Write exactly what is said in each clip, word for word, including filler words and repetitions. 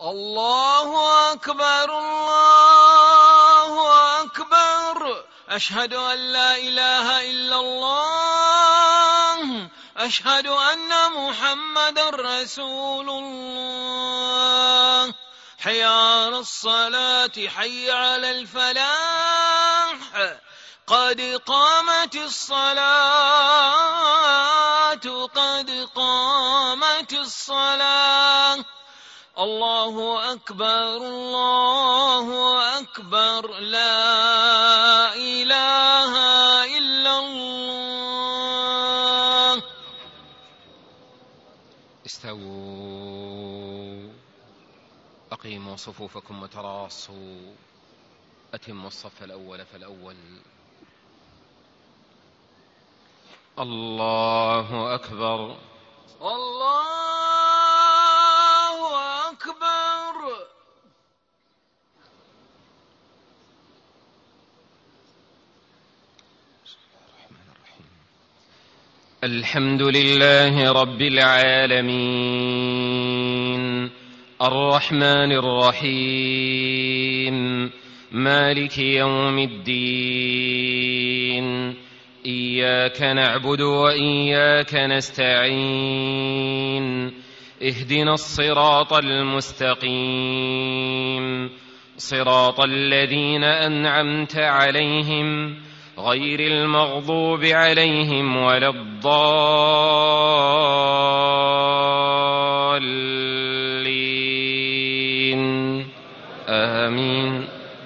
الله أكبر الله أكبر. أشهد أن لا إله إلا الله. أشهد أن محمدًا رسول الله. حي على الصلاة حي على الفلاح. قد قامت الصلاة قد قامت الصلاة. الله أكبر الله أكبر. لا إله إلا الله. استووا، أقيموا صفوفكم وتراصوا، أتموا الصف الأول فالأول. الله أكبر الله أكبر. الحمد لله رب العالمين، الرحمن الرحيم، مالك يوم الدين. إياك نعبد وإياك نستعين. اهدنا الصراط المستقيم، صراط الذين أنعمت عليهم غير المغضوب عليهم ولا الضالين. آمين.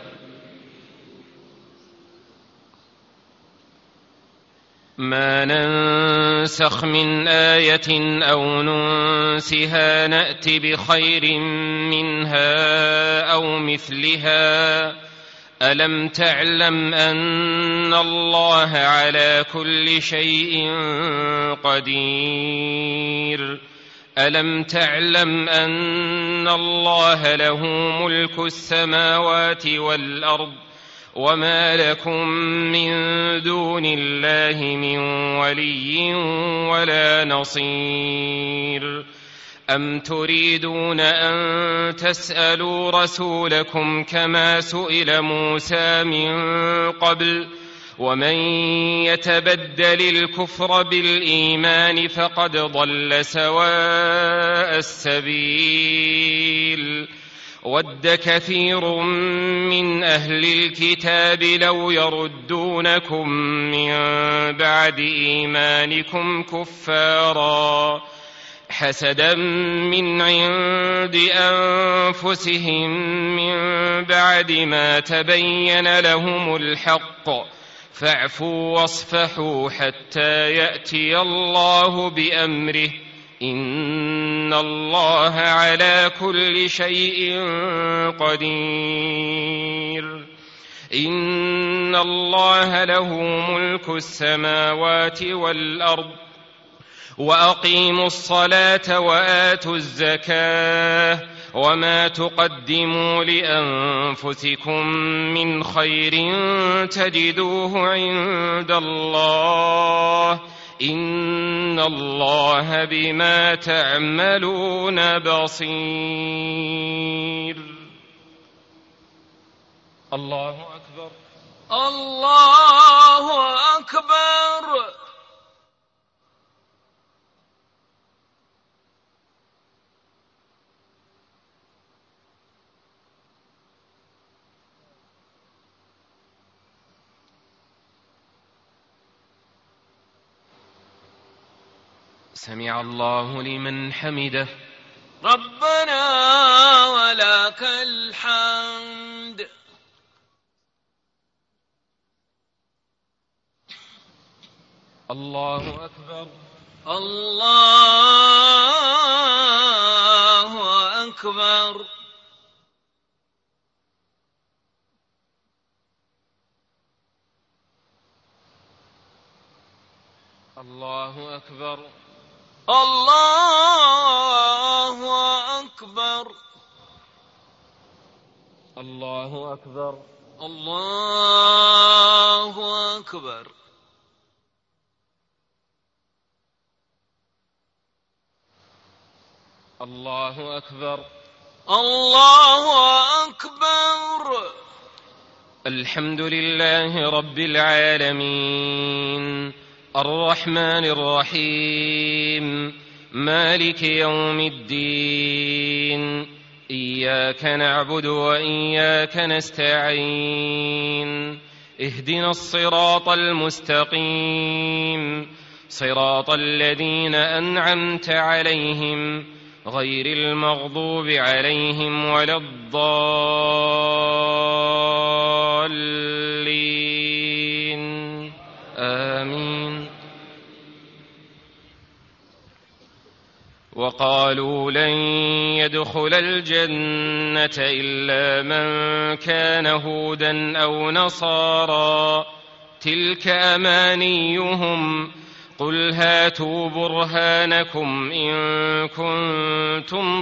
ما ننسخ من آية أو ننسها نأت بخير منها أو مثلها. ألم تعلم أن الله على كل شيء قدير؟ ألم تعلم أن الله له ملك السماوات والأرض وما لكم من دون الله من ولي ولا نصير؟ أم تريدون أن تسألوا رسولكم كما سئل موسى من قبل؟ ومن يتبدل الكفر بالإيمان فقد ضل سواء السبيل. ود كثير من أهل الكتاب لو يردونكم من بعد إيمانكم كفارا حسدا من عند أنفسهم من بعد ما تبين لهم الحق، فاعفوا واصفحوا حتى يأتي الله بأمره، إن الله على كل شيء قدير. إن الله له ملك السماوات والأرض. وأقيموا الصلاة وآتوا الزكاة وما تقدموا لأنفسكم من خير تجدوه عند الله، إن الله بما تعملون بصير. الله أكبر الله أكبر. سمع الله لمن حمده. ربنا ولك الحمد. الله أكبر الله أكبر. الله أكبر الله أكبر. الله أكبر الله أكبر. الله أكبر الله أكبر. الحمد لله رب العالمين الرحمن الرحيم مالك يوم الدين إياك نعبد وإياك نستعين اهدنا الصراط المستقيم صراط الذين أنعمت عليهم غير المغضوب عليهم ولا الضالين آمين. وقالوا لن يدخل الجنة إلا من كان هودا أو نصارى تلك أمانيهم قل هاتوا برهانكم إن كنتم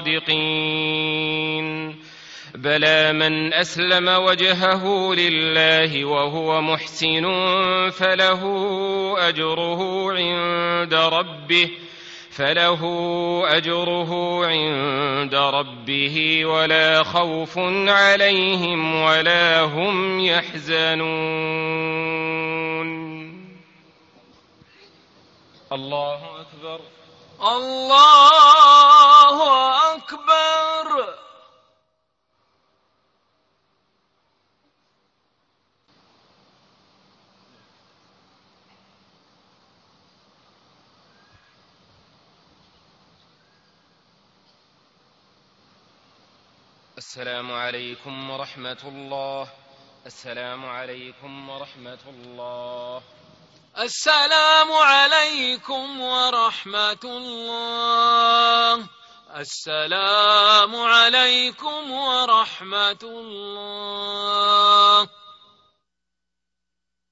صادقين بلى من أسلم وجهه لله وهو محسن فله أجره عند ربه فله أجره عند ربه ولا خوف عليهم ولا هم يحزنون. الله أكبر. الله أكبر. السلام عليكم ورحمة الله. السلام عليكم ورحمة الله. السلام عليكم ورحمة الله. السلام عليكم ورحمة الله.